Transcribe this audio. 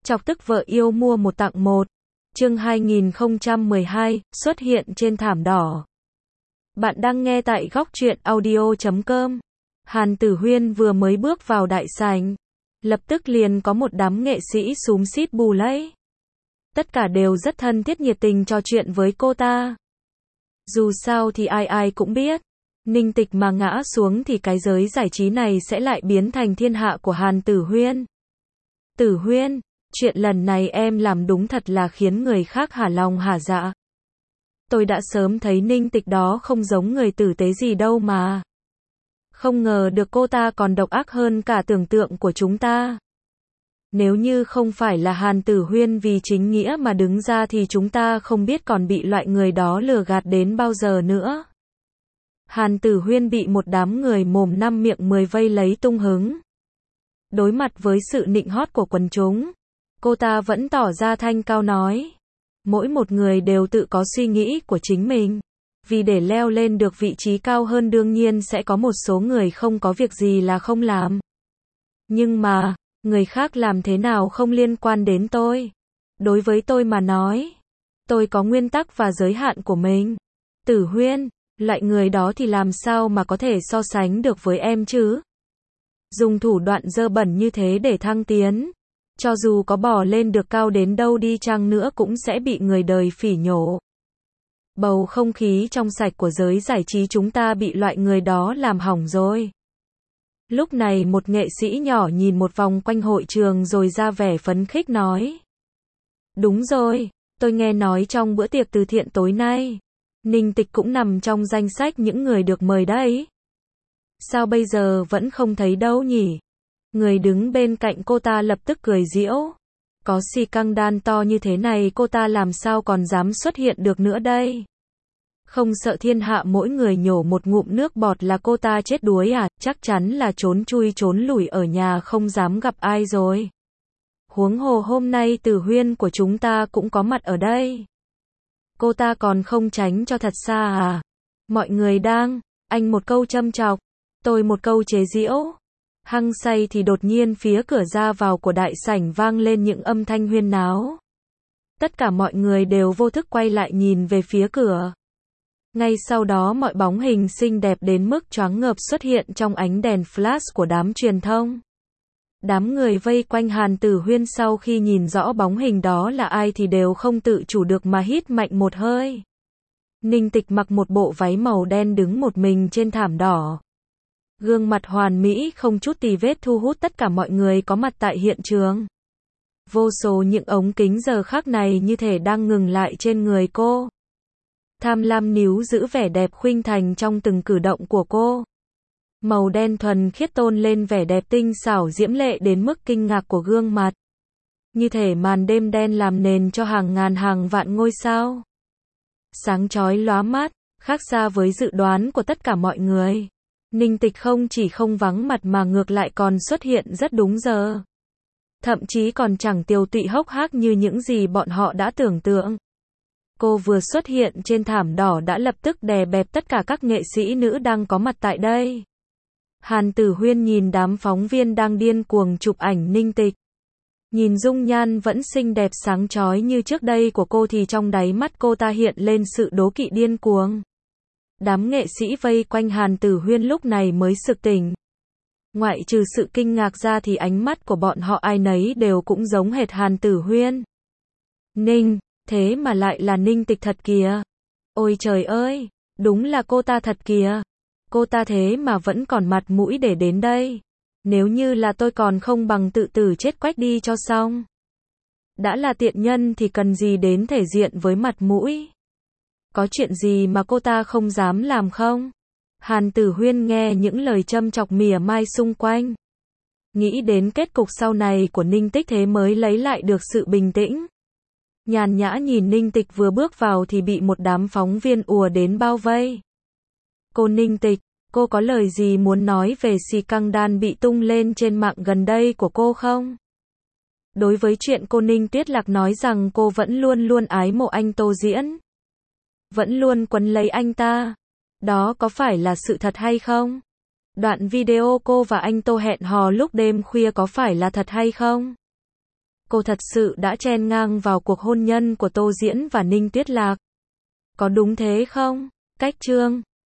Chọc tức vợ yêu mua một tặng một. Chương 2012, xuất hiện trên thảm đỏ. Bạn đang nghe tại góc truyện audio.com. Hàn Tử Huyên vừa mới bước vào đại sảnh, lập tức liền có một đám nghệ sĩ xúm xít bù lẫy. Tất cả đều rất thân thiết nhiệt tình trò chuyện với cô ta. Dù sao thì ai ai cũng biết, Ninh Tịch mà ngã xuống thì cái giới giải trí này sẽ lại biến thành thiên hạ của Hàn Tử Huyên. Tử Huyên, chuyện lần này em làm đúng thật là khiến người khác hả lòng hả dạ. Tôi đã sớm thấy Ninh Tịch đó không giống người tử tế gì đâu mà. Không ngờ được cô ta còn độc ác hơn cả tưởng tượng của chúng ta. Nếu như không phải là Hàn Tử Huyên vì chính nghĩa mà đứng ra thì chúng ta không biết còn bị loại người đó lừa gạt đến bao giờ nữa. Hàn Tử Huyên bị một đám người mồm năm miệng 10 vây lấy tung hứng. Đối mặt với sự nịnh hót của quần chúng, cô ta vẫn tỏ ra thanh cao nói. Mỗi một người đều tự có suy nghĩ của chính mình. Vì để leo lên được vị trí cao hơn đương nhiên sẽ có một số người không có việc gì là không làm. Nhưng mà, người khác làm thế nào không liên quan đến tôi. Đối với tôi mà nói, tôi có nguyên tắc và giới hạn của mình. Tử Huyên, loại người đó thì làm sao mà có thể so sánh được với em chứ? Dùng thủ đoạn dơ bẩn như thế để thăng tiến, cho dù có bò lên được cao đến đâu đi chăng nữa cũng sẽ bị người đời phỉ nhổ. Bầu không khí trong sạch của giới giải trí chúng ta bị loại người đó làm hỏng rồi. Lúc này một nghệ sĩ nhỏ nhìn một vòng quanh hội trường rồi ra vẻ phấn khích nói. Đúng rồi, tôi nghe nói trong bữa tiệc từ thiện tối nay, Ninh Tịch cũng nằm trong danh sách những người được mời đấy. Sao bây giờ vẫn không thấy đâu nhỉ? Người đứng bên cạnh cô ta lập tức cười giễu. Có xì căng đan to như thế này cô ta làm sao còn dám xuất hiện được nữa đây? Không sợ thiên hạ mỗi người nhổ một ngụm nước bọt là cô ta chết đuối à? Chắc chắn là trốn chui trốn lủi ở nhà không dám gặp ai rồi. Huống hồ hôm nay Tử Huyên của chúng ta cũng có mặt ở đây. Cô ta còn không tránh cho thật xa à? Mọi người đang, anh một câu châm chọc, tôi một câu chế giễu. Hăng say thì đột nhiên phía cửa ra vào của đại sảnh vang lên những âm thanh huyên náo. Tất cả mọi người đều vô thức quay lại nhìn về phía cửa. Ngay sau đó mọi bóng hình xinh đẹp đến mức choáng ngợp xuất hiện trong ánh đèn flash của đám truyền thông. Đám người vây quanh Hàn Tử Huyên sau khi nhìn rõ bóng hình đó là ai thì đều không tự chủ được mà hít mạnh một hơi. Ninh Tịch mặc một bộ váy màu đen đứng một mình trên thảm đỏ. Gương mặt hoàn mỹ không chút tì vết thu hút tất cả mọi người có mặt tại hiện trường. Vô số những ống kính giờ khắc này như thể đang ngừng lại trên người cô. Tham lam níu giữ vẻ đẹp khuynh thành trong từng cử động của cô. Màu đen thuần khiết tôn lên vẻ đẹp tinh xảo diễm lệ đến mức kinh ngạc của gương mặt. Như thể màn đêm đen làm nền cho hàng ngàn hàng vạn ngôi sao. Sáng chói lóa mắt, khác xa với dự đoán của tất cả mọi người. Ninh Tịch không chỉ không vắng mặt mà ngược lại còn xuất hiện rất đúng giờ. Thậm chí còn chẳng tiều tụy hốc hác như những gì bọn họ đã tưởng tượng. Cô vừa xuất hiện trên thảm đỏ đã lập tức đè bẹp tất cả các nghệ sĩ nữ đang có mặt tại đây. Hàn Tử Huyên nhìn đám phóng viên đang điên cuồng chụp ảnh Ninh Tịch. Nhìn dung nhan vẫn xinh đẹp sáng chói như trước đây của cô thì trong đáy mắt cô ta hiện lên sự đố kỵ điên cuồng. Đám nghệ sĩ vây quanh Hàn Tử Huyên lúc này mới sực tỉnh. Ngoại trừ sự kinh ngạc ra thì ánh mắt của bọn họ ai nấy đều cũng giống hệt Hàn Tử Huyên. Ninh, thế mà lại là Ninh Tịch thật kìa. Ôi trời ơi, đúng là cô ta thật kìa. Cô ta thế mà vẫn còn mặt mũi để đến đây. Nếu như là tôi còn không bằng tự tử chết quách đi cho xong. Đã là tiện nhân thì cần gì đến thể diện với mặt mũi. Có chuyện gì mà cô ta không dám làm không? Hàn Tử Huyên nghe những lời châm chọc mỉa mai xung quanh. Nghĩ đến kết cục sau này của Ninh Tịch thế mới lấy lại được sự bình tĩnh. Nhàn nhã nhìn Ninh Tịch vừa bước vào thì bị một đám phóng viên ùa đến bao vây. Cô Ninh Tịch, cô có lời gì muốn nói về xì căng đan bị tung lên trên mạng gần đây của cô không? Đối với chuyện cô Ninh Tuyết Lạc nói rằng cô vẫn luôn luôn ái mộ anh Tô Diễn. Vẫn luôn quấn lấy anh ta. Đó có phải là sự thật hay không? Đoạn video cô và anh Tô hẹn hò lúc đêm khuya có phải là thật hay không? cô thật sự đã chen ngang vào cuộc hôn nhân của Tô Diễn và Ninh Tuyết Lạc. Có đúng thế không? Cách chương